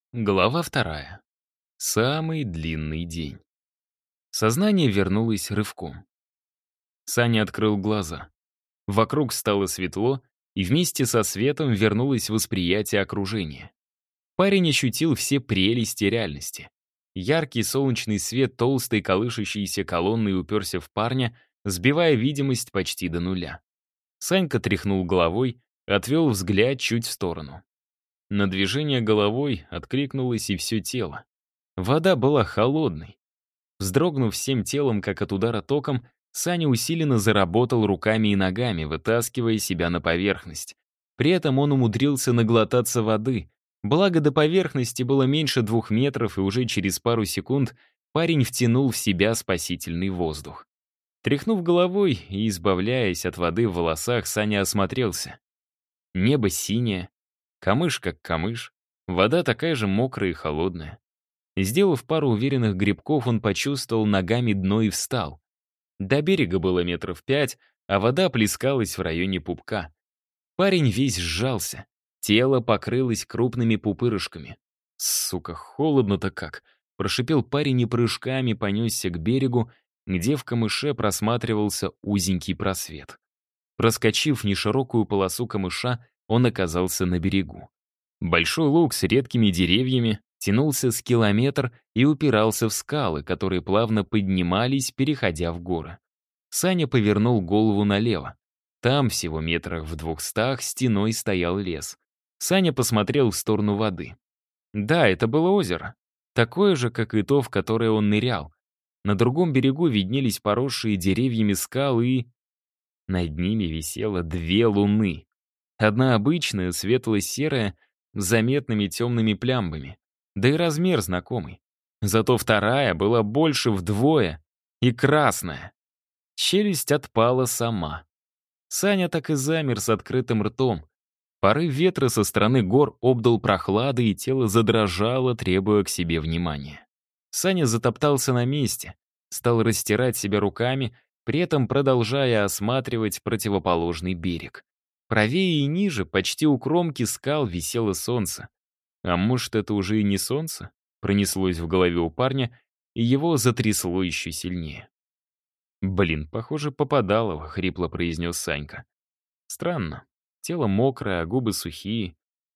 Глава 2. Самый длинный день. Сознание вернулось рывком. Саня открыл глаза. Вокруг стало светло, и вместе со светом вернулось восприятие окружения. Парень ощутил все прелести реальности. Яркий солнечный свет толстой колышущейся колонной уперся в парня, сбивая видимость почти до нуля. Санька тряхнул головой, отвел взгляд чуть в сторону. На движение головой откликнулось и все тело. Вода была холодной. Вздрогнув всем телом, как от удара током, Саня усиленно заработал руками и ногами, вытаскивая себя на поверхность. При этом он умудрился наглотаться воды. Благо до поверхности было меньше 2 метров, и уже через пару секунд парень втянул в себя спасительный воздух. Тряхнув головой и избавляясь от воды в волосах, Саня осмотрелся. Небо синее, камыш как камыш, вода такая же мокрая и холодная. Сделав пару уверенных грибков, он почувствовал ногами дно и встал. До берега было 5 метров, а вода плескалась в районе пупка. Парень весь сжался, тело покрылось крупными пупырышками. «Сука, холодно-то как!» — прошипел парень и прыжками понесся к берегу, где в камыше просматривался узенький просвет. Проскочив неширокую полосу камыша, он оказался на берегу. Большой луг с редкими деревьями тянулся с километр и упирался в скалы, которые плавно поднимались, переходя в горы. Саня повернул голову налево. Там, всего метрах в 200, стеной стоял лес. Саня посмотрел в сторону воды. Да, это было озеро. Такое же, как и то, в которое он нырял. На другом берегу виднелись поросшие деревьями скалы и... Над ними висело 2 луны. Одна обычная, светло-серая, с заметными темными плямбами. Да и размер знакомый. Зато вторая была больше вдвое и красная. Челюсть отпала сама. Саня так и замер с открытым ртом. Порыв ветра со стороны гор обдал прохладой, и тело задрожало, требуя к себе внимания. Саня затоптался на месте, стал растирать себя руками, при этом продолжая осматривать противоположный берег. Правее и ниже, почти у кромки скал, висело солнце. А может, это уже и не солнце? Пронеслось в голове у парня, и его затрясло еще сильнее. «Блин, похоже, попадало», — хрипло произнес Санька. «Странно. Тело мокрое, а губы сухие.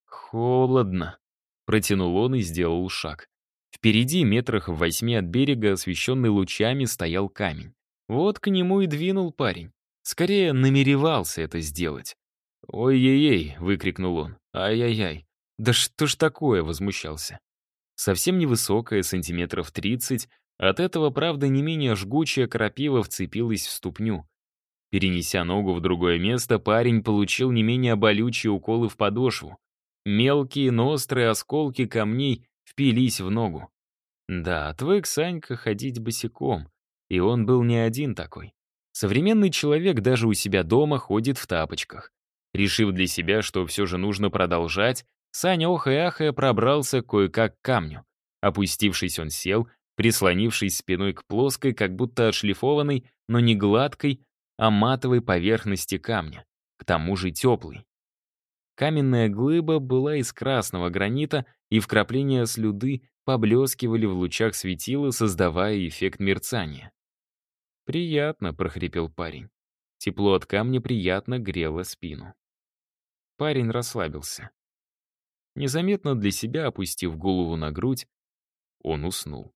Холодно», — протянул он и сделал шаг. Впереди, метрах в 8 от берега, освещенный лучами, стоял камень. Вот к нему и двинул парень. Скорее, намеревался это сделать. «Ой-ей-ей!» — выкрикнул он. «Ай-яй-яй! Да что ж такое?» — возмущался. Совсем невысокая, сантиметров 30, от этого, правда, не менее жгучая крапива вцепилась в ступню. Перенеся ногу в другое место, парень получил не менее болючие уколы в подошву. Мелкие, но острые осколки камней впились в ногу. Да, отвык Санька ходить босиком, и он был не один такой. Современный человек даже у себя дома ходит в тапочках. Решив для себя, что все же нужно продолжать, Саня охая-ахая пробрался кое-как к камню. Опустившись, он сел, прислонившись спиной к плоской, как будто отшлифованной, но не гладкой, а матовой поверхности камня, к тому же теплой. Каменная глыба была из красного гранита, и вкрапления слюды поблескивали в лучах светила, создавая эффект мерцания. «Приятно», — прохрипел парень. Тепло от камня приятно грело спину. Парень расслабился. Незаметно для себя, опустив голову на грудь, он уснул.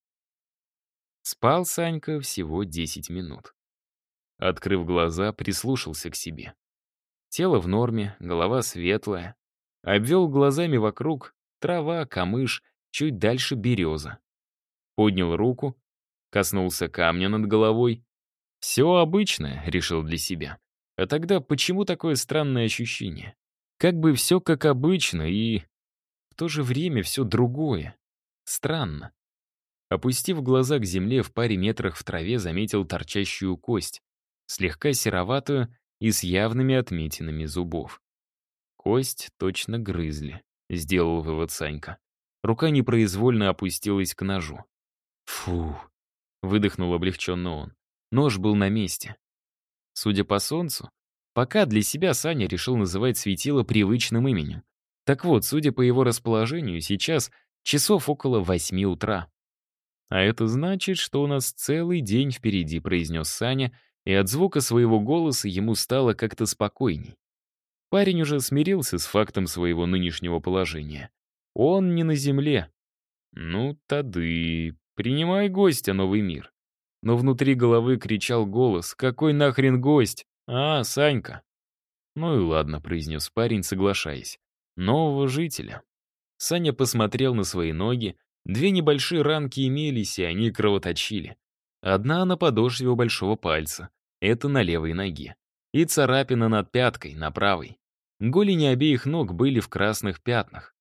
Спал Санька всего 10 минут. Открыв глаза, прислушался к себе. Тело в норме, голова светлая. Обвел глазами вокруг трава, камыш, чуть дальше береза. Поднял руку, коснулся камня над головой. Все обычное, решил для себя. А тогда почему такое странное ощущение? Как бы все как обычно и в то же время все другое. Странно. Опустив глаза к земле, в паре метрах в траве заметил торчащую кость, слегка сероватую и с явными отметинами зубов. Кость точно грызли, сделал вывод Санька. Рука непроизвольно опустилась к ножу. Фу, выдохнул облегченно он. Нож был на месте. Судя по солнцу, пока для себя Саня решил называть светило привычным именем. Так вот, судя по его расположению, сейчас Часов около 8 утра. «А это значит, что у нас целый день впереди», — произнес Саня, и от звука своего голоса ему стало как-то спокойней. Парень уже смирился с фактом своего нынешнего положения. Он не на земле. «Ну, тады, принимай гостя, новый мир». Но внутри головы кричал голос: «Какой нахрен гость? А, Санька». «Ну и ладно», — произнес парень, соглашаясь. «Нового жителя». Саня посмотрел на свои ноги. Две небольшие ранки имелись, и они кровоточили. Одна на подошве у большого пальца. Это на левой ноге. И царапина над пяткой, на правой. Голени обеих ног были в красных пятнах.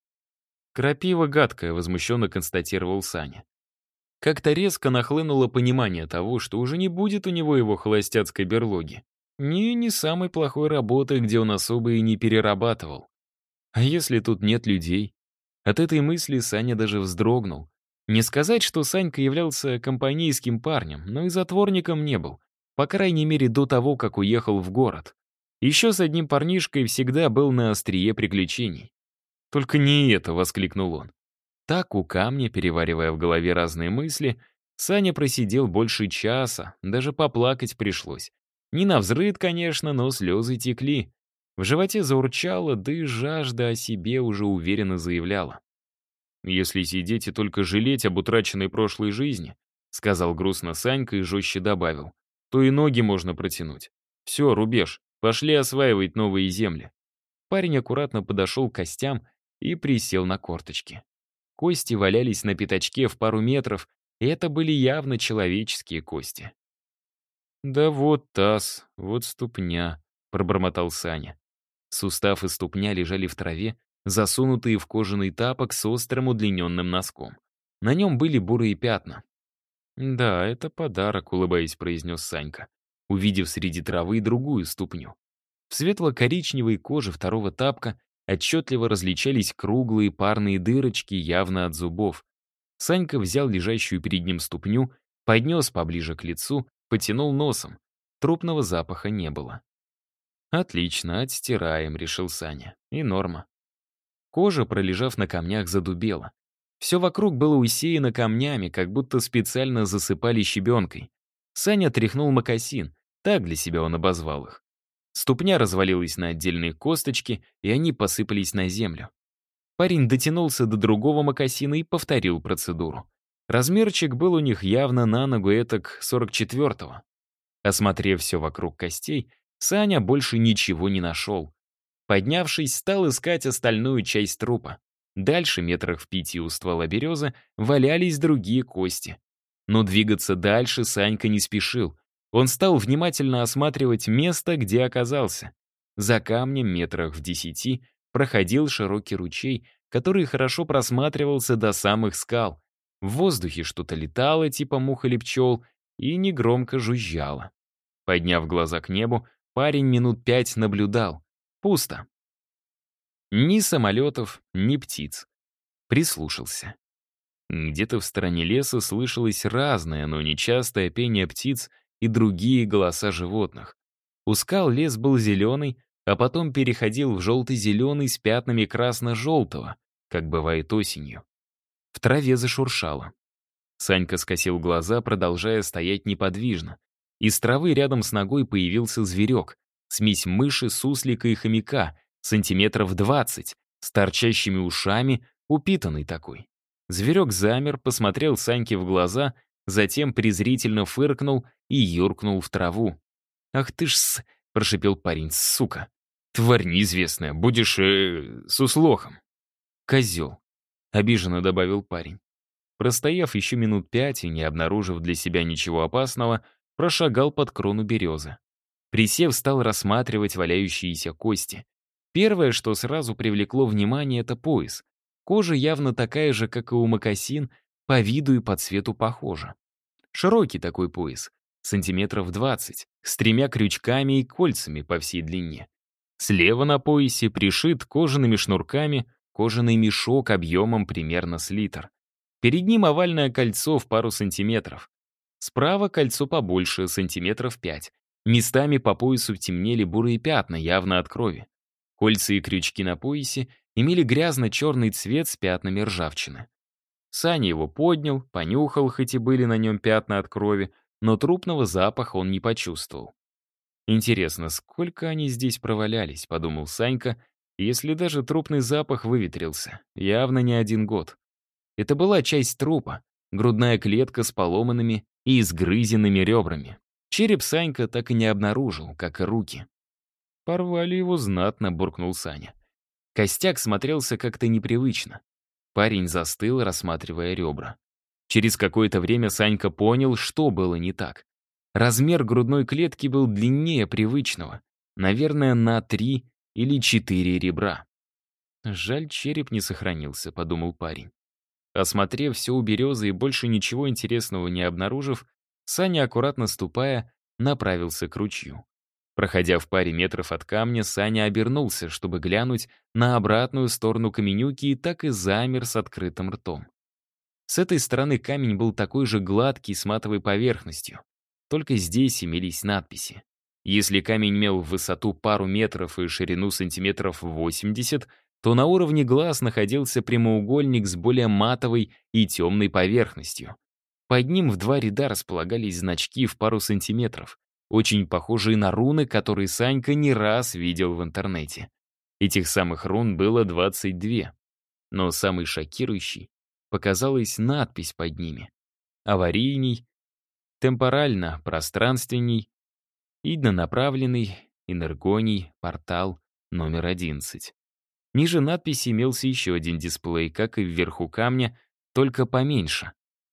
«Крапива гадкая», — возмущенно констатировал Саня. Как-то резко нахлынуло понимание того, что уже не будет у него его холостяцкой берлоги. Не самой плохой работы, где он особо и не перерабатывал. А если тут нет людей? От этой мысли Саня даже вздрогнул. Не сказать, что Санька являлся компанейским парнем, но и затворником не был. По крайней мере, до того, как уехал в город. Еще с одним парнишкой всегда был на острие приключений. «Только не это!» — воскликнул он. Так, у камня, переваривая в голове разные мысли, Саня просидел больше часа, даже поплакать пришлось. Не навзрыд, конечно, но слезы текли. В животе заурчало, да и жажда о себе уже уверенно заявляла. «Если сидеть и только жалеть об утраченной прошлой жизни», сказал грустно Санька и жестче добавил, то и ноги можно протянуть. «Все, рубеж, пошли осваивать новые земли». Парень аккуратно подошел к костям и присел на корточки. Кости валялись на пятачке в пару метров, и это были явно человеческие кости. «Да вот таз, вот ступня», — пробормотал Саня. Сустав и ступня лежали в траве, засунутые в кожаный тапок с острым удлиненным носком. На нем были бурые пятна. «Да, это подарок», — улыбаясь, произнес Санька, увидев среди травы другую ступню. В светло-коричневой коже второго тапка отчетливо различались круглые парные дырочки, явно от зубов. Санька взял лежащую перед ним ступню, поднес поближе к лицу, потянул носом. Трупного запаха не было. «Отлично, отстираем», — решил Саня. И норма. Кожа, пролежав на камнях, задубела. Все вокруг было усеяно камнями, как будто специально засыпали щебенкой. Саня тряхнул мокасин, так для себя он обозвал их. Ступня развалилась на отдельные косточки, и они посыпались на землю. Парень дотянулся до другого мокасина и повторил процедуру. Размерчик был у них явно на ногу этак 44-го. Осмотрев все вокруг костей, Саня больше ничего не нашел. Поднявшись, стал искать остальную часть трупа. Дальше, метрах в 5 у ствола березы, валялись другие кости. Но двигаться дальше Санька не спешил. Он стал внимательно осматривать место, где оказался. За камнем, метрах в 10, проходил широкий ручей, который хорошо просматривался до самых скал. В воздухе что-то летало, типа мух или пчел, и негромко жужжало. Подняв глаза к небу, парень минут 5 наблюдал. Пусто. Ни самолетов, ни птиц. Прислушался. Где-то в стороне леса слышалось разное, но нечастое пение птиц и другие голоса животных. У скал лес был зеленый, а потом переходил в желто-зеленый с пятнами красно-желтого, как бывает осенью. В траве зашуршало. Санька скосил глаза, продолжая стоять неподвижно. Из травы рядом с ногой появился зверек, смесь мыши, суслика и хомяка, сантиметров 20, с торчащими ушами, упитанный такой. Зверек замер, посмотрел Саньке в глаза, затем презрительно фыркнул и юркнул в траву. «Ах ты ж прошипел парень, сука. «Тварь неизвестная, будешь с услохом». «Козел», — обиженно добавил парень. Простояв еще минут 5 и не обнаружив для себя ничего опасного, прошагал под крону березы. Присев, стал рассматривать валяющиеся кости. Первое, что сразу привлекло внимание, это пояс. Кожа явно такая же, как и у мокасин, по виду и по цвету похожа. Широкий такой пояс, сантиметров 20, с 3 крючками и кольцами по всей длине. Слева на поясе пришит кожаными шнурками кожаный мешок объемом примерно с литр. Перед ним овальное кольцо в пару сантиметров. Справа кольцо побольше, сантиметров 5. Местами по поясу темнели бурые пятна, явно от крови. Кольца и крючки на поясе имели грязно-черный цвет с пятнами ржавчины. Саня его поднял, понюхал, хоть и были на нем пятна от крови, но трупного запаха он не почувствовал. «Интересно, сколько они здесь провалялись?» — подумал Санька, если даже трупный запах выветрился. Явно не 1 год. Это была часть трупа, грудная клетка с поломанными и изгрызенными ребрами. Череп Санька так и не обнаружил, как и руки. «Порвали его знатно», — буркнул Саня. Костяк смотрелся как-то непривычно. Парень застыл, рассматривая ребра. Через какое-то время Санька понял, что было не так. Размер грудной клетки был длиннее привычного, наверное, на 3 или 4 ребра. «Жаль, череп не сохранился», — подумал парень. Осмотрев все у березы и больше ничего интересного не обнаружив, Саня, аккуратно ступая, направился к ручью. Проходя в паре метров от камня, Саня обернулся, чтобы глянуть на обратную сторону каменюки, и так и замер с открытым ртом. С этой стороны камень был такой же гладкий, с матовой поверхностью. Только здесь имелись надписи. Если камень имел в высоту пару метров и ширину сантиметров 80, то на уровне глаз находился прямоугольник с более матовой и темной поверхностью. Под ним в 2 ряда располагались значки в пару сантиметров, очень похожие на руны, которые Санька не раз видел в интернете. Этих самых рун было 22. Но самый шокирующий показалась надпись под ними. Аварийный, темпорально-пространственный, иднонаправленный, энергоний, портал номер 11. Ниже надписи имелся еще один дисплей, как и вверху камня, только поменьше.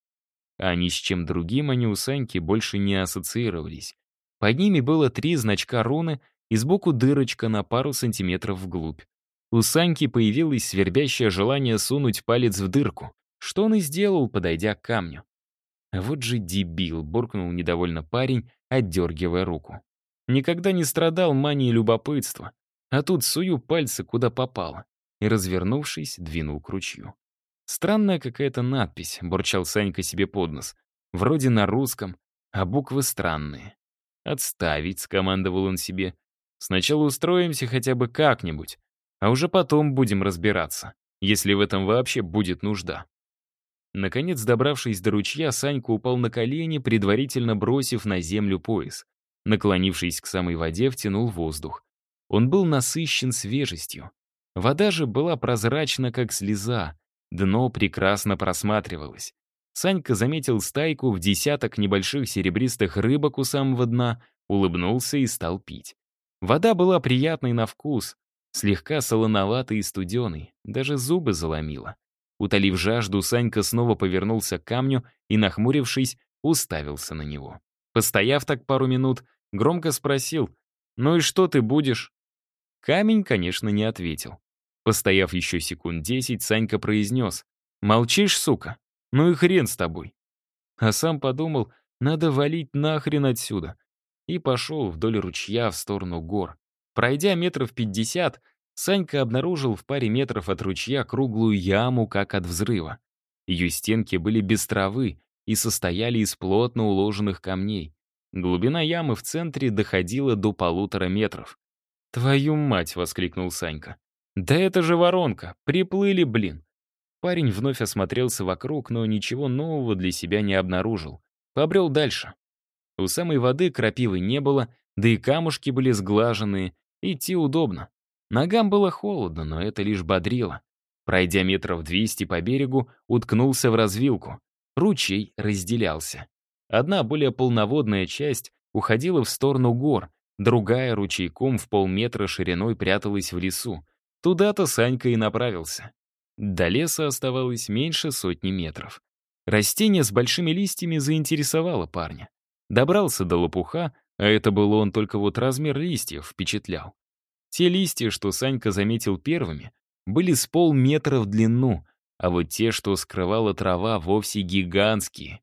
А ни с чем другим они у Саньки больше не ассоциировались. Под ними было 3 значка руны и сбоку дырочка на пару сантиметров вглубь. У Саньки появилось свербящее желание сунуть палец в дырку, что он и сделал, подойдя к камню. «Вот же дебил», — буркнул недовольно парень, отдергивая руку. «Никогда не страдал манией любопытства, а тут сую пальцы куда попало», и, развернувшись, двинул к ручью. «Странная какая-то надпись», — бурчал Санька себе под нос. «Вроде на русском, а буквы странные». «Отставить», — скомандовал он себе. «Сначала устроимся хотя бы как-нибудь, а уже потом будем разбираться, если в этом вообще будет нужда». Наконец, добравшись до ручья, Санька упал на колени, предварительно бросив на землю пояс. Наклонившись к самой воде, втянул воздух. Он был насыщен свежестью. Вода же была прозрачна, как слеза. Дно прекрасно просматривалось. Санька заметил стайку в десяток небольших серебристых рыбок у самого дна, улыбнулся и стал пить. Вода была приятной на вкус, слегка солоноватой и студеной, даже зубы заломила. Утолив жажду, Санька снова повернулся к камню и, нахмурившись, уставился на него. Постояв так пару минут, громко спросил: «Ну и что ты будешь?» Камень, конечно, не ответил. Постояв еще секунд 10, Санька произнес: «Молчишь, сука? Ну и хрен с тобой». А сам подумал: надо валить нахрен отсюда. И пошел вдоль ручья в сторону гор. Пройдя метров 50, Санька обнаружил в паре метров от ручья круглую яму, как от взрыва. Ее стенки были без травы и состояли из плотно уложенных камней. Глубина ямы в центре доходила до 1,5 метров. «Твою мать!» — воскликнул Санька. «Да это же воронка! Приплыли, блин!» Парень вновь осмотрелся вокруг, но ничего нового для себя не обнаружил. Побрел дальше. У самой воды крапивы не было, да и камушки были сглаженные, идти удобно. Ногам было холодно, но это лишь бодрило. Пройдя метров 200 по берегу, уткнулся в развилку. Ручей разделялся. Одна более полноводная часть уходила в сторону гор, другая ручейком в полметра шириной пряталась в лесу. Туда-то Санька и направился. До леса оставалось меньше 100 метров. Растение с большими листьями заинтересовало парня. Добрался до лопуха, а это был он, только вот размер листьев впечатлял. Те листья, что Санька заметил первыми, были с полметра в длину, а вот те, что скрывала трава, вовсе гигантские.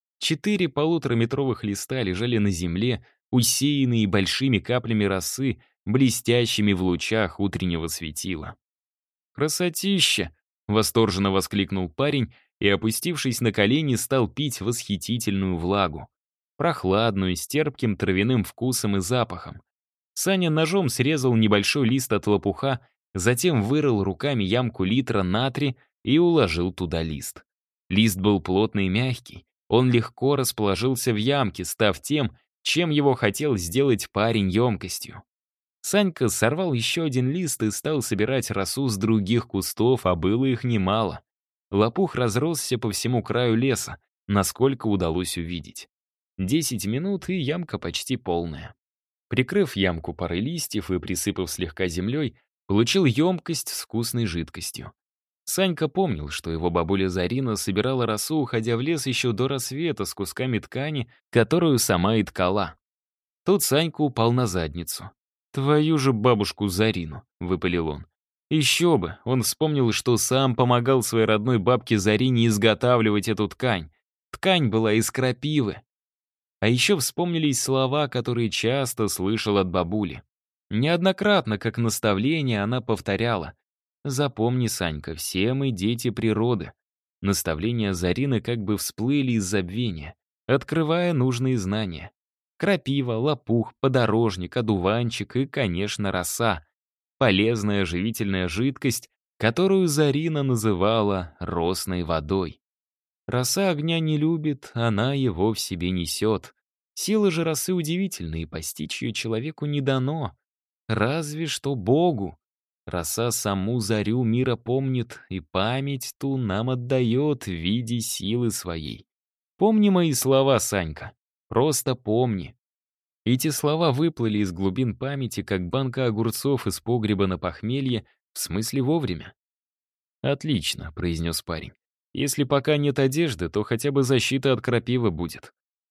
4 1,5-метровых листа лежали на земле, усеянные большими каплями росы, блестящими в лучах утреннего светила. «Красотища!» — восторженно воскликнул парень и, опустившись на колени, стал пить восхитительную влагу. Прохладную, с терпким травяным вкусом и запахом. Саня ножом срезал небольшой лист от лопуха, затем вырыл руками ямку литра натрия и уложил туда лист. Лист был плотный и мягкий. Он легко расположился в ямке, став тем, чем его хотел сделать парень емкостью. Санька сорвал еще один лист и стал собирать росу с других кустов, а было их немало. Лопух разросся по всему краю леса, насколько удалось увидеть. 10 минут, и ямка почти полная. Прикрыв ямку парой листьев и присыпав слегка землей, получил емкость с вкусной жидкостью. Санька помнил, что его бабуля Зарина собирала росу, уходя в лес еще до рассвета с кусками ткани, которую сама и ткала. Тут Санька упал на задницу. «Твою же бабушку Зарину», — выпалил он. Еще бы, он вспомнил, что сам помогал своей родной бабке Зарине изготавливать эту ткань. Ткань была из крапивы. А еще вспомнились слова, которые часто слышал от бабули. Неоднократно, как наставление, она повторяла: «Запомни, Санька, все мы дети природы». Наставления Зарины как бы всплыли из забвения, открывая нужные знания. Крапива, лопух, подорожник, одуванчик и, конечно, роса. Полезная живительная жидкость, которую Зарина называла росной водой. Роса огня не любит, она его в себе несет. Силы же росы удивительны, и постичь ее человеку не дано. Разве что Богу. Роса саму зарю мира помнит, и память ту нам отдает в виде силы своей. Помни мои слова, Санька. Просто помни. Эти слова выплыли из глубин памяти, как банка огурцов из погреба на похмелье, в смысле вовремя. «Отлично», — произнес парень. «Если пока нет одежды, то хотя бы защита от крапивы будет».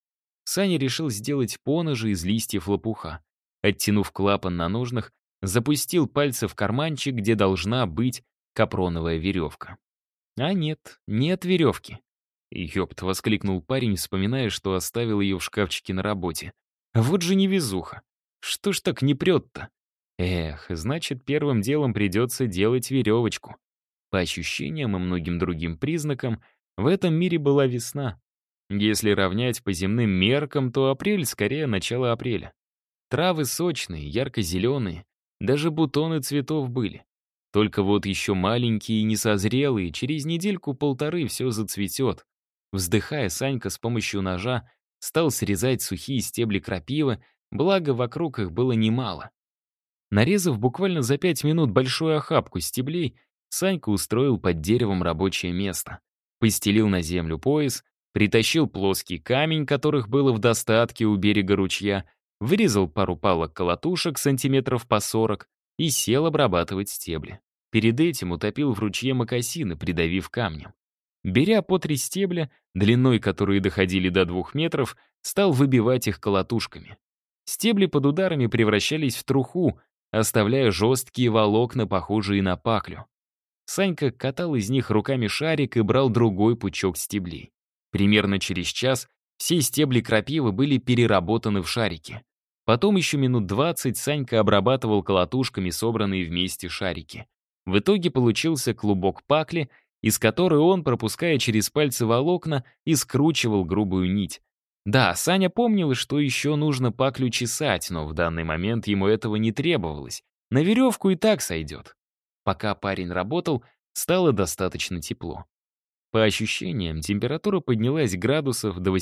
Саня решил сделать поножи из листьев лопуха. Оттянув клапан на ножнах, запустил пальцы в карманчик, где должна быть капроновая веревка. А нет веревки. «Ёпт», — воскликнул парень, вспоминая, что оставил ее в шкафчике на работе. «Вот же невезуха! Что ж так не прет-то?» Эх, значит, первым делом придется делать веревочку. По ощущениям и многим другим признакам, в этом мире была весна. Если равнять по земным меркам, то апрель скорее начало апреля. Травы сочные, ярко-зеленые, даже бутоны цветов были. Только вот еще маленькие и несозрелые, через недельку-полторы все зацветет. Вздыхая, Санька с помощью ножа стал срезать сухие стебли крапивы, благо вокруг их было немало. Нарезав буквально за 5 минут большую охапку стеблей, Санька устроил под деревом рабочее место. Постелил на землю пояс, притащил плоский камень, которых было в достатке у берега ручья, вырезал пару палок колотушек сантиметров по 40 и сел обрабатывать стебли. Перед этим утопил в ручье мокасины, придавив камнем. Беря по 3 стебля, длиной которые доходили до 2 метров, стал выбивать их колотушками. Стебли под ударами превращались в труху, оставляя жесткие волокна, похожие на паклю. Санька катал из них руками шарик и брал другой пучок стеблей. Примерно через час все стебли крапивы были переработаны в шарики. Потом еще минут 20 Санька обрабатывал колотушками собранные вместе шарики. В итоге получился клубок пакли, из которой он, пропуская через пальцы волокна, и скручивал грубую нить. Да, Саня помнил, что еще нужно паклю чесать, но в данный момент ему этого не требовалось. На веревку и так сойдет. Пока парень работал, стало достаточно тепло. По ощущениям, температура поднялась градусов до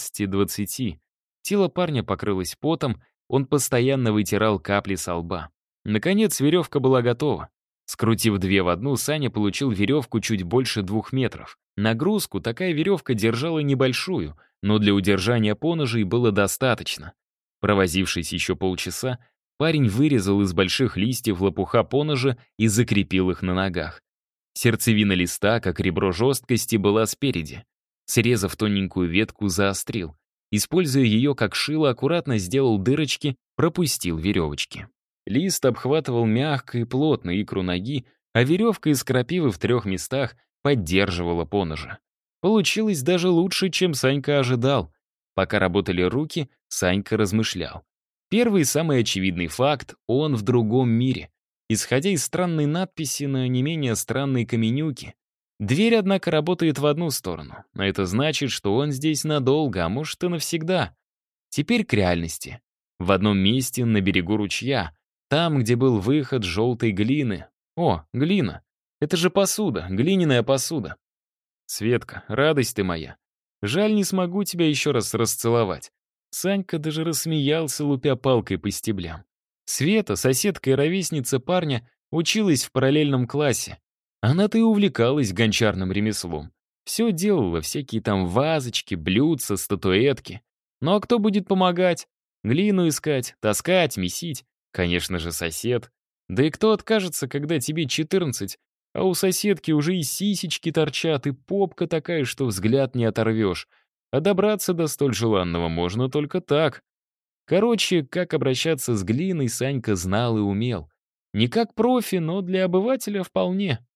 18-20. Тело парня покрылось потом, он постоянно вытирал капли со лба. Наконец, веревка была готова. Скрутив 2 в одну, Саня получил веревку чуть больше 2 метров. Нагрузку такая веревка держала небольшую, но для удержания поножей было достаточно. Провозившись еще полчаса, парень вырезал из больших листьев лопуха поножа и закрепил их на ногах. Сердцевина листа, как ребро жесткости, была спереди. Срезав тоненькую ветку, заострил. Используя ее как шило, аккуратно сделал дырочки, пропустил веревочки. Лист обхватывал мягко и плотно икру ноги, а веревка из крапивы в 3 местах поддерживала поножа. Получилось даже лучше, чем Санька ожидал. Пока работали руки, Санька размышлял. Первый и самый очевидный факт — он в другом мире. Исходя из странной надписи на не менее странной каменюке. Дверь, однако, работает в одну сторону. А это значит, что он здесь надолго, а может и навсегда. Теперь к реальности. В одном месте на берегу ручья, там, где был выход желтой глины, О, глина. Это же посуда, глиняная посуда. Светка, радость ты моя. Жаль, не смогу тебя еще раз расцеловать. Санька даже рассмеялся, лупя палкой по стеблям. Света, соседка и ровесница парня, училась в параллельном классе. Она-то и увлекалась гончарным ремеслом. Все делала, всякие там вазочки, блюдца, статуэтки. Ну а кто будет помогать? Глину искать, таскать, месить? Конечно же, сосед. Да и кто откажется, когда тебе 14, а у соседки уже и сисечки торчат, и попка такая, что взгляд не оторвешь. А добраться до столь желанного можно только так. Короче, как обращаться с глиной Санька знал и умел. Не как профи, но для обывателя вполне.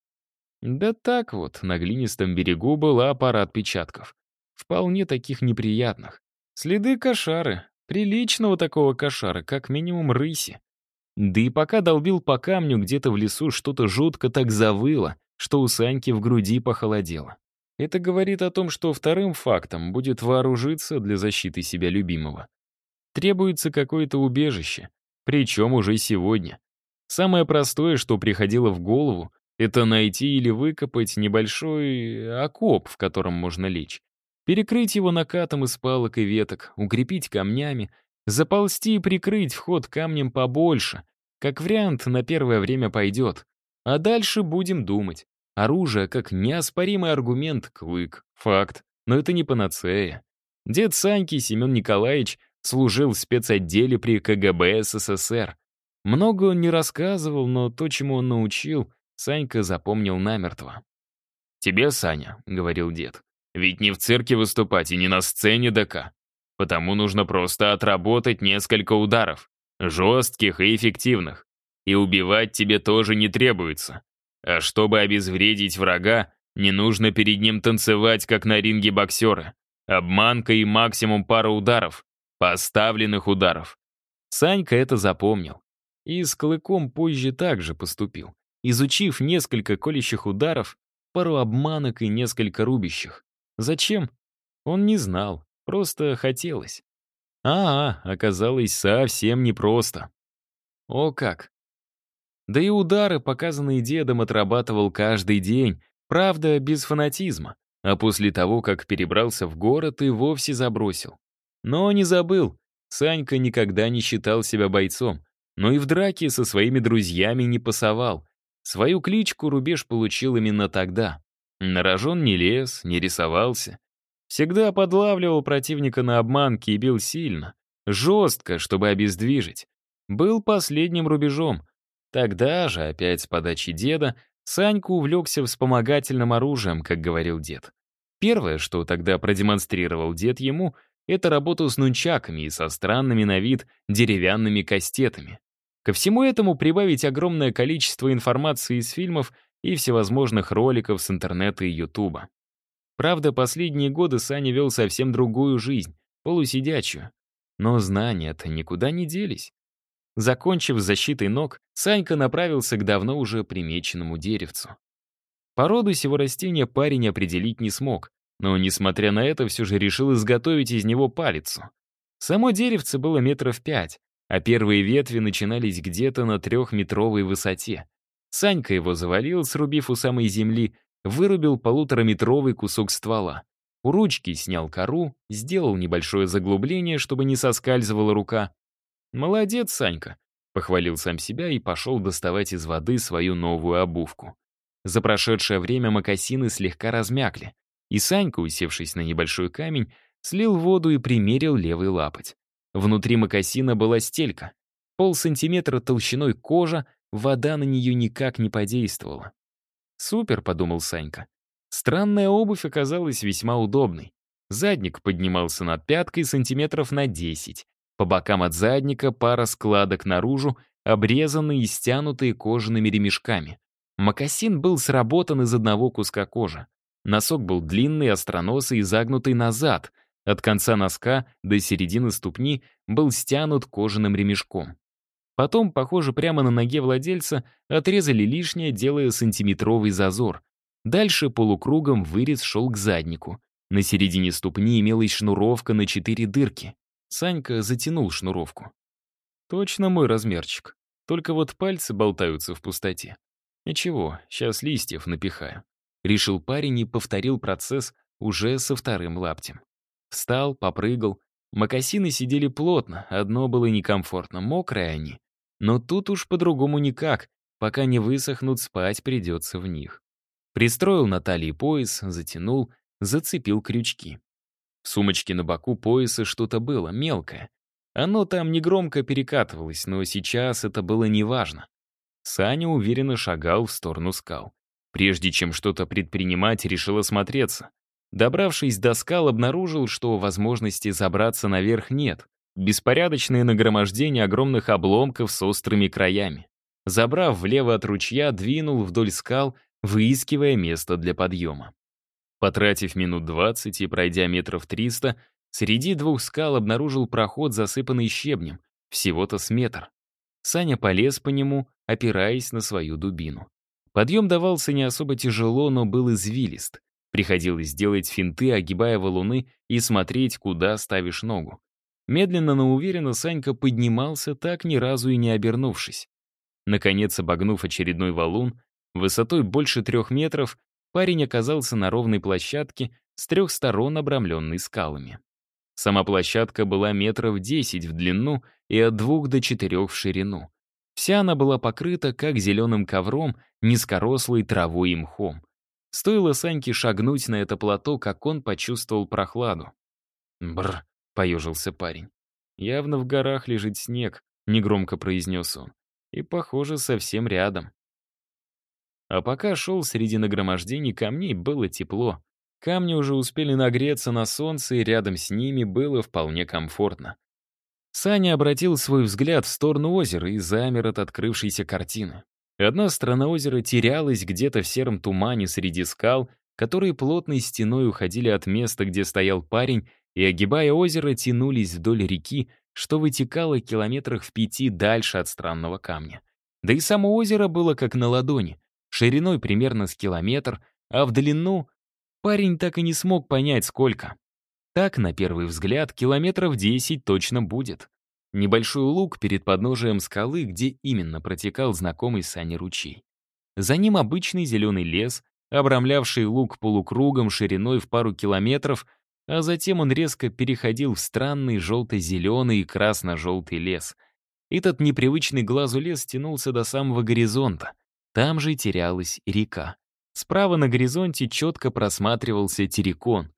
Да так вот, на глинистом берегу была пара отпечатков. Вполне таких неприятных. Следы кошары. Приличного такого кошара, как минимум рыси. Да и пока долбил по камню, где-то в лесу что-то жутко так завыло, что у Саньки в груди похолодело. Это говорит о том, что вторым фактом будет вооружиться для защиты себя любимого. Требуется какое-то убежище, причем уже сегодня. Самое простое, что приходило в голову, это найти или выкопать небольшой окоп, в котором можно лечь. Перекрыть его накатом из палок и веток, укрепить камнями, заползти и прикрыть вход камнем побольше. Как вариант, на первое время пойдет. А дальше будем думать. Оружие как неоспоримый аргумент — клык. Факт. Но это не панацея. Дед Саньки, Семен Николаевич, служил в спецотделе при КГБ СССР. Много он не рассказывал, но то, чему он научил, Санька запомнил намертво. «Тебе, Саня», — говорил дед, — «ведь не в цирке выступать и не на сцене ДК. Потому нужно просто отработать несколько ударов, жестких и эффективных. И убивать тебе тоже не требуется. А чтобы обезвредить врага, не нужно перед ним танцевать, как на ринге боксера. Обманка и максимум пара ударов, поставленных ударов». Санька это запомнил. И с Клыком позже также поступил, изучив несколько колющих ударов, пару обманок и несколько рубящих. Зачем? Он не знал, просто хотелось. Оказалось совсем непросто. О как! Да и удары, показанные дедом, отрабатывал каждый день, правда, без фанатизма, а после того, как перебрался в город, и вовсе забросил. Но не забыл, Санька никогда не считал себя бойцом, но и в драке со своими друзьями не пасовал. Свою кличку Рубеж получил именно тогда. На рожон не лез, не рисовался. Всегда подлавливал противника на обманки и бил сильно, жестко, чтобы обездвижить. Был последним рубежом. Тогда же, опять с подачи деда, Санька увлекся вспомогательным оружием, как говорил дед. Первое, что тогда продемонстрировал дед ему, это работу с нунчаками и со странными на вид деревянными кастетами. Ко всему этому прибавить огромное количество информации из фильмов и всевозможных роликов с интернета и ютуба. Правда, последние годы Саня вел совсем другую жизнь, полусидячую. Но знания-то никуда не делись. Закончив с защитой ног, Санька направился к давно уже примеченному деревцу. Породу сего растения парень определить не смог, но, несмотря на это, все же решил изготовить из него палицу. Само деревце было 5 метров, а первые ветви начинались где-то на 3-метровой высоте. Санька его завалил, срубив у самой земли, вырубил 1,5-метровый кусок ствола. У ручки снял кору, сделал небольшое заглубление, чтобы не соскальзывала рука. «Молодец, Санька», — похвалил сам себя и пошел доставать из воды свою новую обувку. За прошедшее время мокасины слегка размякли, и Санька, усевшись на небольшой камень, слил воду и примерил левый лапоть. Внутри мокасина была стелька. 0,5 сантиметра толщиной кожа, вода на нее никак не подействовала. «Супер», — подумал Санька. Странная обувь оказалась весьма удобной. Задник поднимался над пяткой 10 сантиметров. По бокам от задника пара складок наружу, обрезанные и стянутые кожаными ремешками. Мокасин был сработан из одного куска кожи. Носок был длинный, остроносый и загнутый назад. От конца носка до середины ступни был стянут кожаным ремешком. Потом, похоже, прямо на ноге владельца отрезали лишнее, делая сантиметровый зазор. Дальше полукругом вырез шел к заднику. На середине ступни имелась шнуровка на 4 дырки. Санька затянул шнуровку. Точно мой размерчик. Только вот пальцы болтаются в пустоте. Ничего, сейчас листьев напихаю. Решил парень и повторил процесс уже со вторым лаптем. Встал, попрыгал. Мокасины сидели плотно, одно было некомфортно, мокрые они. Но тут уж по-другому никак, пока не высохнут, спать придется в них. Пристроил на талии пояс, затянул, зацепил крючки. В сумочке на боку пояса что-то было, мелкое. Оно там негромко перекатывалось, но сейчас это было неважно. Саня уверенно шагал в сторону скал. Прежде чем что-то предпринимать, решил осмотреться. Добравшись до скал, обнаружил, что возможности забраться наверх нет. Беспорядочное нагромождение огромных обломков с острыми краями. Забрав влево от ручья, двинул вдоль скал, выискивая место для подъема. Потратив минут 20 и пройдя метров 300, среди двух скал обнаружил проход, засыпанный щебнем, всего-то с метр. Саня полез по нему, опираясь на свою дубину. Подъем давался не особо тяжело, но был извилист. Приходилось делать финты, огибая валуны и смотреть, куда ставишь ногу. Медленно, но уверенно Санька поднимался, так ни разу и не обернувшись. Наконец, обогнув очередной валун, высотой больше 3 метров, парень оказался на ровной площадке с 3 сторон, обрамленной скалами. Сама площадка была метров 10 в длину и от 2 до 4 в ширину. Вся она была покрыта, как зеленым ковром, низкорослой травой и мхом. Стоило Саньке шагнуть на это плато, как он почувствовал прохладу. «Бррр», — поежился парень. «Явно в горах лежит снег», — негромко произнес он. «И, похоже, совсем рядом». А пока шел среди нагромождений камней, было тепло. Камни уже успели нагреться на солнце, и рядом с ними было вполне комфортно. Саня обратил свой взгляд в сторону озера и замер от открывшейся картины. Одна сторона озера терялась где-то в сером тумане среди скал, которые плотной стеной уходили от места, где стоял парень, и, огибая озеро, тянулись вдоль реки, что вытекало километрах в 5 дальше от странного камня. Да и само озеро было как на ладони, шириной примерно с километр, а в длину парень так и не смог понять, сколько. Так, на первый взгляд, километров 10 точно будет. Небольшой луг перед подножием скалы, где именно протекал знакомый Сане ручей. За ним обычный зеленый лес, обрамлявший луг полукругом шириной в пару километров, а затем он резко переходил в странный желто-зеленый и красно-желтый лес. Этот непривычный глазу лес тянулся до самого горизонта. Там же терялась река. Справа на горизонте четко просматривался террикон.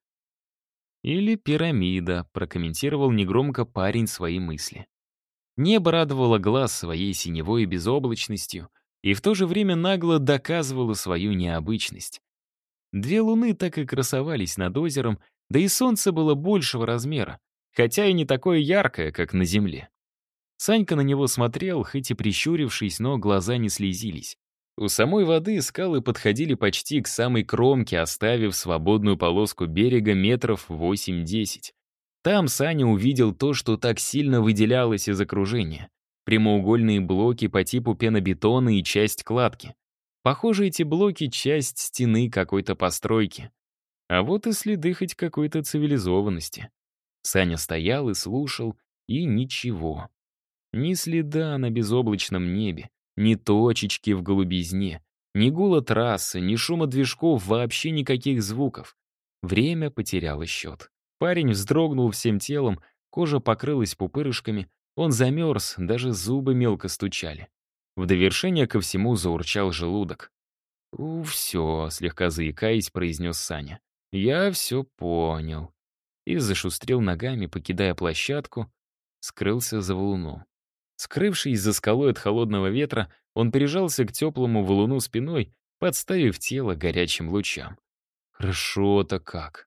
«Или пирамида», — прокомментировал негромко парень свои мысли. Небо радовало глаз своей синевой безоблачностью и в то же время нагло доказывало свою необычность. 2 луны так и красовались над озером, да и солнце было большего размера, хотя и не такое яркое, как на земле. Санька на него смотрел, хоть и прищурившись, но глаза не слезились. У самой воды скалы подходили почти к самой кромке, оставив свободную полоску берега метров 8-10. Там Саня увидел то, что так сильно выделялось из окружения. Прямоугольные блоки по типу пенобетона и часть кладки. Похоже, эти блоки — часть стены какой-то постройки. А вот и следы хоть какой-то цивилизованности. Саня стоял и слушал, и ничего. Ни следа на безоблачном небе, ни точечки в голубизне, ни гула трассы, ни шума движков, вообще никаких звуков. Время потеряло счет. Парень вздрогнул всем телом, кожа покрылась пупырышками, он замерз, даже зубы мелко стучали. В довершение ко всему заурчал желудок. Все», — слегка заикаясь, произнес Саня. «Я все понял». И зашустрил ногами, покидая площадку, скрылся за валуном. Скрывшись за скалой от холодного ветра, он прижался к теплому валуну спиной, подставив тело горячим лучам. Хорошо-то как.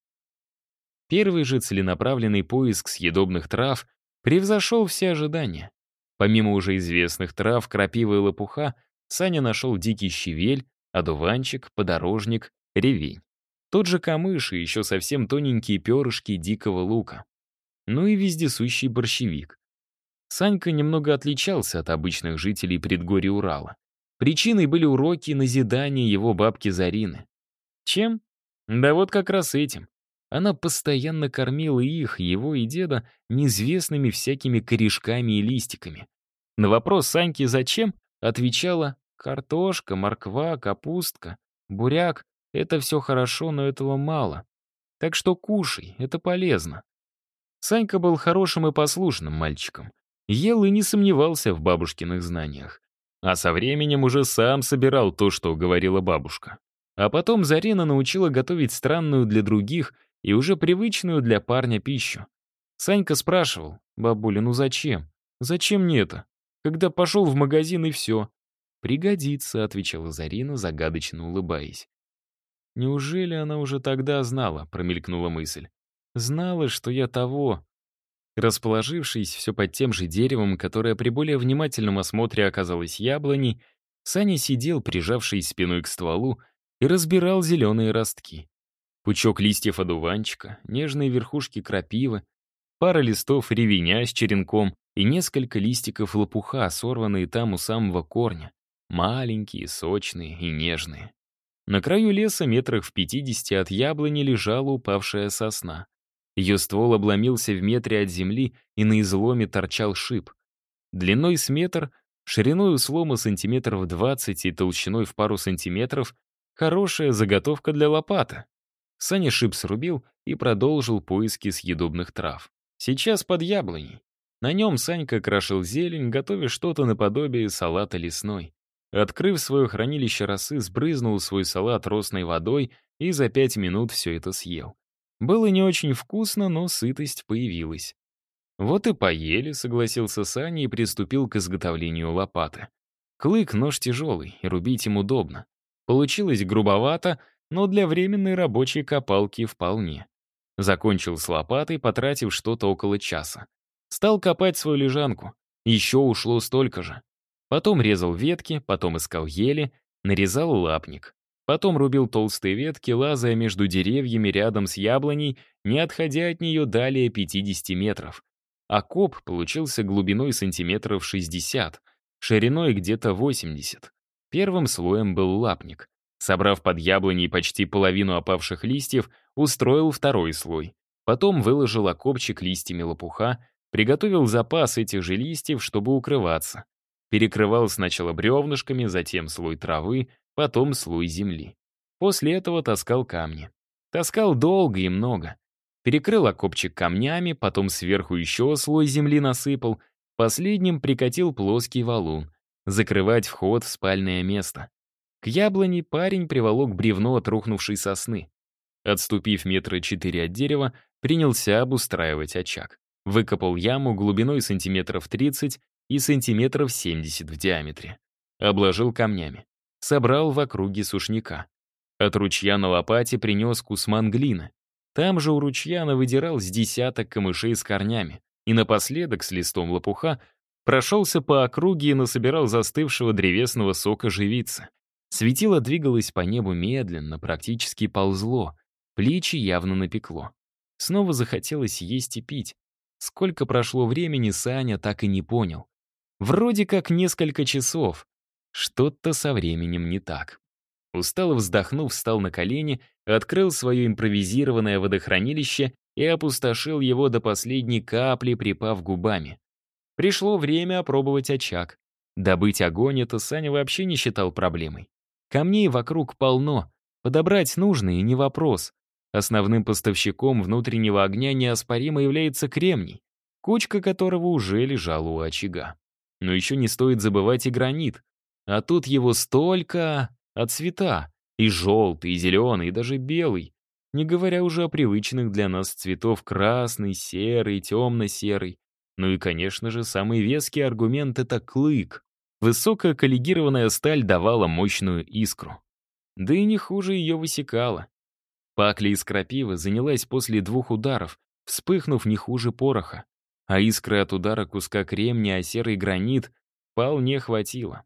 Первый же целенаправленный поиск съедобных трав превзошел все ожидания. Помимо уже известных трав, крапивы и лопуха, Саня нашел дикий щавель, одуванчик, подорожник, ревень. Тот же камыш и еще совсем тоненькие перышки дикого лука. Ну и вездесущий борщевик. Санька немного отличался от обычных жителей предгорья Урала. Причиной были уроки и назидания его бабки Зарины. Чем? Да вот как раз этим. Она постоянно кормила их, его и деда, неизвестными всякими корешками и листиками. На вопрос Саньки «зачем?» отвечала Картошка, морква, капустка, буряк — это все хорошо, но этого мало. Так что кушай, это полезно». Санька был хорошим и послушным мальчиком. Ел и не сомневался в бабушкиных знаниях. А со временем уже сам собирал то, что говорила бабушка. А потом Зарина научила готовить странную для других и уже привычную для парня пищу. Санька спрашивал: «Бабуля, ну зачем? Зачем мне это? Когда пошел в магазин и все». «Пригодится», — отвечала Зарина, загадочно улыбаясь. «Неужели она уже тогда знала?» — промелькнула мысль. «Знала, что я того». Расположившись все под тем же деревом, которое при более внимательном осмотре оказалось яблоней, Саня сидел, прижавшись спиной к стволу, и разбирал зеленые ростки. Пучок листьев одуванчика, нежные верхушки крапивы, пара листов ревеня с черенком и несколько листиков лопуха, сорванные там у самого корня, маленькие, сочные и нежные. На краю леса, метрах в 50 от яблони, лежала упавшая сосна. Ее ствол обломился в метре от земли, и на изломе торчал шип. Длиной с метр, шириной у слома сантиметров 20 и толщиной в пару сантиметров — хорошая заготовка для лопаты. Саня шип срубил и продолжил поиски съедобных трав. Сейчас под яблоней. На нем Санька крошил зелень, готовя что-то наподобие салата лесной. Открыв свое хранилище росы, сбрызнул свой салат росной водой и за 5 минут все это съел. Было не очень вкусно, но сытость появилась. «Вот и поели», — согласился Саня и приступил к изготовлению лопаты. Клык — нож тяжелый, и рубить им удобно. Получилось грубовато, но для временной рабочей копалки вполне. Закончил с лопатой, потратив что-то около часа. Стал копать свою лежанку. Еще ушло столько же. Потом резал ветки, потом искал ели, нарезал лапник. Потом рубил толстые ветки, лазая между деревьями рядом с яблоней, не отходя от нее далее 50 метров. Окоп получился глубиной сантиметров 60, шириной где-то 80. Первым слоем был лапник. Собрав под яблоней почти половину опавших листьев, устроил второй слой. Потом выложил окопчик листьями лопуха, приготовил запас этих же листьев, чтобы укрываться. Перекрывал сначала бревнышками, затем слой травы, потом слой земли. После этого таскал камни. Таскал долго и много. Перекрыл окопчик камнями, потом сверху еще слой земли насыпал, последним прикатил плоский валун. Закрывать вход в спальное место. К яблоне парень приволок бревно от рухнувшей сосны. Отступив метра 4 от дерева, принялся обустраивать очаг. Выкопал яму глубиной сантиметров 30 и сантиметров 70 в диаметре. Обложил камнями. Собрал в округе сушняка. От ручья на лопате принес кусман глины. Там же у ручья навыдирал с десяток камышей с корнями. И напоследок с листом лопуха прошелся по округе и насобирал застывшего древесного сока живицы. Светило двигалось по небу медленно, практически ползло. Плечи явно напекло. Снова захотелось есть и пить. Сколько прошло времени, Саня так и не понял. Вроде как несколько часов. Что-то со временем не так. Устало вздохнув, встал на колени, открыл свое импровизированное водохранилище и опустошил его до последней капли, припав губами. Пришло время опробовать очаг. Добыть огонь — это Саня вообще не считал проблемой. Камней вокруг полно, подобрать нужные — не вопрос. Основным поставщиком внутреннего огня неоспоримо является кремний, кучка которого уже лежала у очага. Но еще не стоит забывать и гранит. А тут его столько, а цвета — и желтый, и зеленый, и даже белый. Не говоря уже о привычных для нас цветов красный, серый, темно-серый. Ну и, конечно же, самый веский аргумент — это клык. Высокая коллегированная сталь давала мощную искру. Да и не хуже ее высекала. Пакля из крапивы занялась после 2 ударов, вспыхнув не хуже пороха. А искры от удара куска кремния о серый гранит вполне хватило.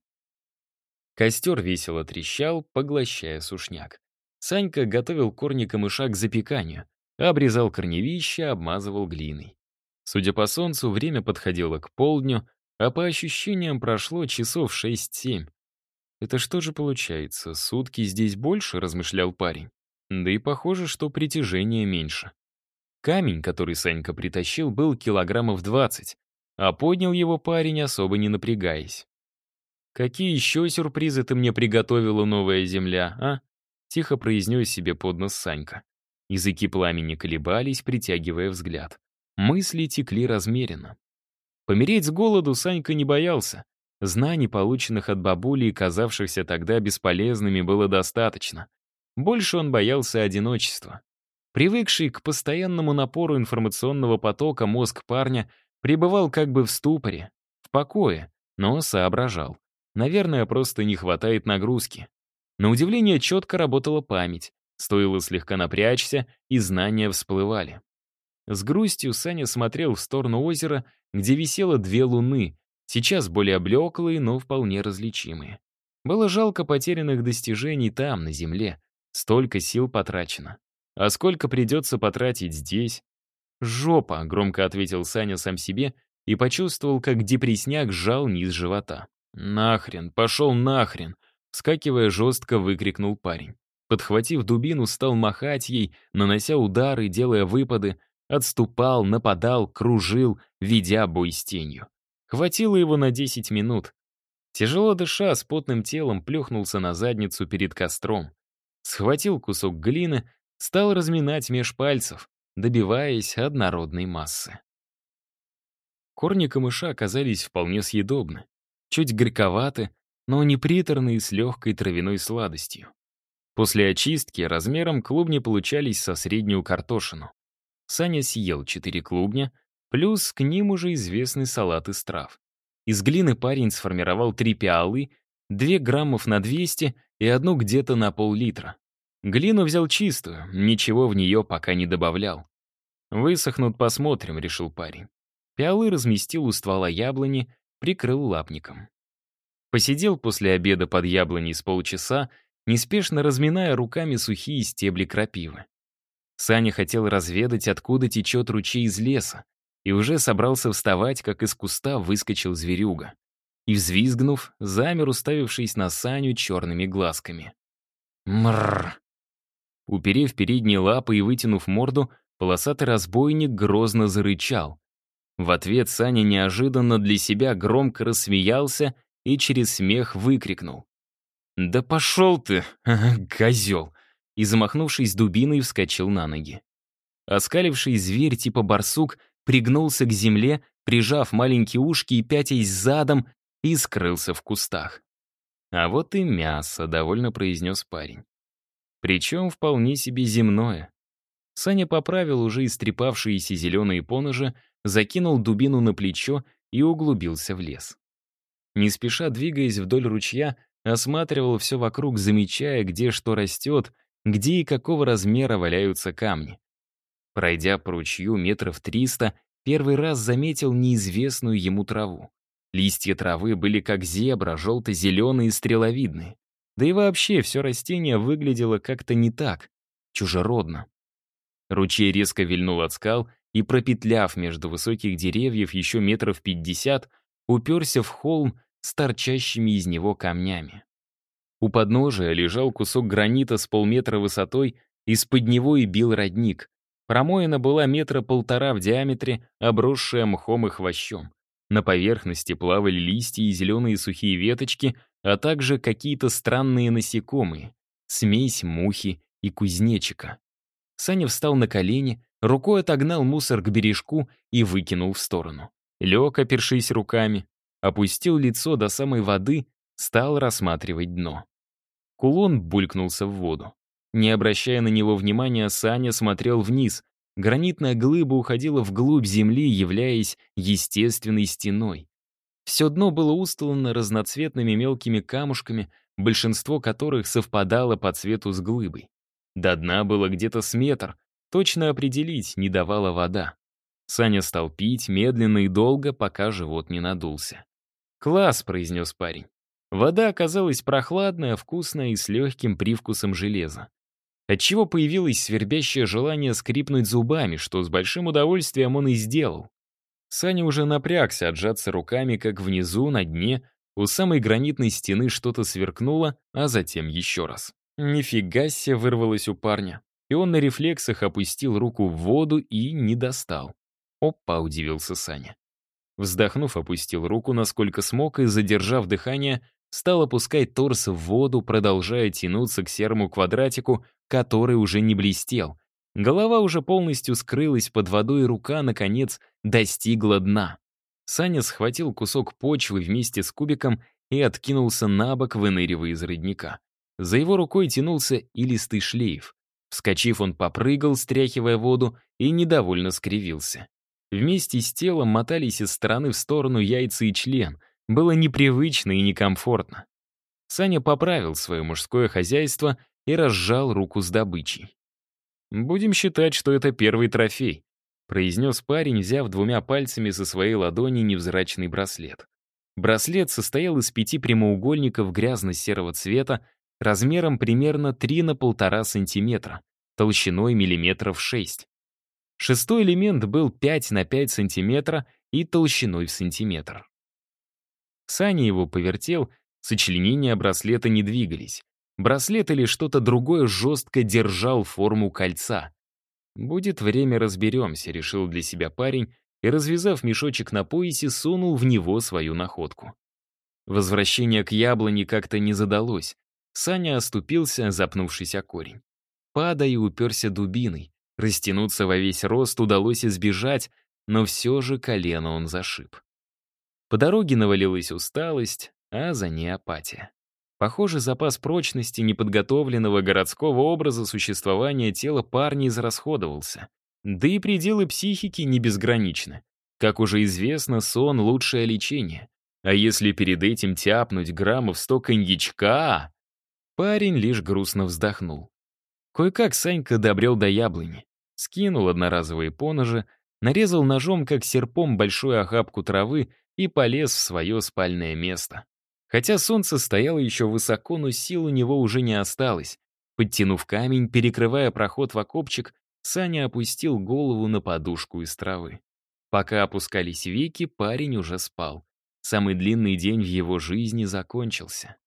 Костер весело трещал, поглощая сушняк. Санька готовил корни камыша к запеканию, обрезал корневища, обмазывал глиной. Судя по солнцу, время подходило к полдню, а по ощущениям прошло часов 6-7. «Это что же получается, сутки здесь больше?» — размышлял парень. Да и похоже, что притяжение меньше. Камень, который Санька притащил, был килограммов 20, а поднял его парень, особо не напрягаясь. «Какие еще сюрпризы ты мне приготовила, новая земля, а?» Тихо произнес себе под нос Санька. Языки пламени колебались, притягивая взгляд. Мысли текли размеренно. Помереть с голоду Санька не боялся. Знаний, полученных от бабули и казавшихся тогда бесполезными, было достаточно. Больше он боялся одиночества. Привыкший к постоянному напору информационного потока мозг парня пребывал как бы в ступоре, в покое, но соображал. Наверное, просто не хватает нагрузки. На удивление четко работала память. Стоило слегка напрячься, и знания всплывали. С грустью Саня смотрел в сторону озера, где висело две луны, сейчас более блеклые, но вполне различимые. Было жалко потерянных достижений там, на земле. Столько сил потрачено. А сколько придется потратить здесь? «Жопа», — громко ответил Саня сам себе и почувствовал, как депресняк сжал низ живота. «Нахрен, пошел нахрен!» — вскакивая жестко, выкрикнул парень. Подхватив дубину, стал махать ей, нанося удары, делая выпады, отступал, нападал, кружил, ведя бой с тенью. Хватило его на 10 минут. Тяжело дыша, с потным телом плюхнулся на задницу перед костром. Схватил кусок глины, стал разминать меж пальцев, добиваясь однородной массы. Корни камыша оказались вполне съедобны. Чуть горьковаты, но не приторные, с легкой травяной сладостью. После очистки размером клубни получались со среднюю картошину. Саня съел 4 клубня, плюс к ним уже известный салат из трав. Из глины парень сформировал 3 пиалы, 2 граммов на 200 и одну где-то на пол-литра. Глину взял чистую, ничего в нее пока не добавлял. «Высохнут, посмотрим», — решил парень. Пиалы разместил у ствола яблони, прикрыл лапником. Посидел после обеда под яблоней с полчаса, неспешно разминая руками сухие стебли крапивы. Саня хотел разведать, откуда течет ручей из леса, и уже собрался вставать, как из куста выскочил зверюга. И, взвизгнув, замер, уставившись на Саню черными глазками. Мрррр! Уперев передние лапы и вытянув морду, полосатый разбойник грозно зарычал. В ответ Саня неожиданно для себя громко рассмеялся и через смех выкрикнул: «Да пошел ты, козел!» и, замахнувшись дубиной, вскочил на ноги. Оскаливший зверь типа барсук пригнулся к земле, прижав маленькие ушки и пятясь задом, и скрылся в кустах. «А вот и мясо», — довольно произнес парень. Причем вполне себе земное. Саня поправил уже истрепавшиеся зеленые поножи, закинул дубину на плечо и углубился в лес. Не спеша двигаясь вдоль ручья, осматривал все вокруг, замечая, где что растет, где и какого размера валяются камни. Пройдя по ручью метров 300, первый раз заметил неизвестную ему траву. Листья травы были как зебра, желто-зеленые и стреловидные. Да и вообще все растение выглядело как-то не так, чужеродно. Ручей резко вильнул от скал и, пропетляв между высоких деревьев еще метров 50, уперся в холм с торчащими из него камнями. У подножия лежал кусок гранита с полметра высотой, из-под него и бил родник. Промоина была 1,5 метра в диаметре, обросшая мхом и хвощом. На поверхности плавали листья и зеленые сухие веточки, а также какие-то странные насекомые, смесь мухи и кузнечика. Саня встал на колени, рукой отогнал мусор к бережку и выкинул в сторону. Лег, опершись руками, опустил лицо до самой воды, стал рассматривать дно. Кулон булькнулся в воду. Не обращая на него внимания, Саня смотрел вниз. Гранитная глыба уходила вглубь земли, являясь естественной стеной. Все дно было устлано разноцветными мелкими камушками, большинство которых совпадало по цвету с глыбой. До дна было где-то с метр, точно определить не давала вода. Саня стал пить медленно и долго, пока живот не надулся. «Класс», — произнес парень. Вода оказалась прохладная, вкусная и с легким привкусом железа. Отчего появилось свербящее желание скрипнуть зубами, что с большим удовольствием он и сделал. Саня уже напрягся отжаться руками, как внизу, на дне, у самой гранитной стены что-то сверкнуло, а затем еще раз. Нифига себе вырвалось у парня. И он на рефлексах опустил руку в воду и не достал. «Опа», — удивился Саня. Вздохнув, опустил руку насколько смог и, задержав дыхание, стал опускать торс в воду, продолжая тянуться к серому квадратику, который уже не блестел. Голова уже полностью скрылась под водой, и рука, наконец, достигла дна. Саня схватил кусок почвы вместе с кубиком и откинулся на бок, выныривая из родника. За его рукой тянулся илистый шлейф. Вскочив, он попрыгал, стряхивая воду, и недовольно скривился. Вместе с телом мотались из стороны в сторону яйца и член. Было непривычно и некомфортно. Саня поправил свое мужское хозяйство и разжал руку с добычей. «Будем считать, что это первый трофей», — произнес парень, взяв двумя пальцами со своей ладони невзрачный браслет. Браслет состоял из 5 прямоугольников грязно-серого цвета, размером примерно 3 на 1,5 сантиметра, толщиной миллиметров 6. Шестой элемент был 5 на 5 сантиметра и толщиной в сантиметр. Саня его повертел, сочленения браслета не двигались. Браслет или что-то другое жестко держал форму кольца. «Будет время, разберемся», — решил для себя парень и, развязав мешочек на поясе, сунул в него свою находку. Возвращение к яблоне как-то не задалось. Саня оступился, запнувшись о корень. Падая, уперся дубиной. Растянуться во весь рост удалось избежать, но все же колено он зашиб. По дороге навалилась усталость, а за ней апатия. Похоже, запас прочности неподготовленного городского образа существования тела парня израсходовался. Да и пределы психики не безграничны. Как уже известно, сон — лучшее лечение. А если перед этим тяпнуть граммов 100 коньячка... Парень лишь грустно вздохнул. Кое-как Санька добрел до яблони. Скинул одноразовые поножи, нарезал ножом, как серпом, большую охапку травы и полез в свое спальное место. Хотя солнце стояло еще высоко, но сил у него уже не осталось. Подтянув камень, перекрывая проход в окопчик, Саня опустил голову на подушку из травы. Пока опускались веки, парень уже спал. Самый длинный день в его жизни закончился.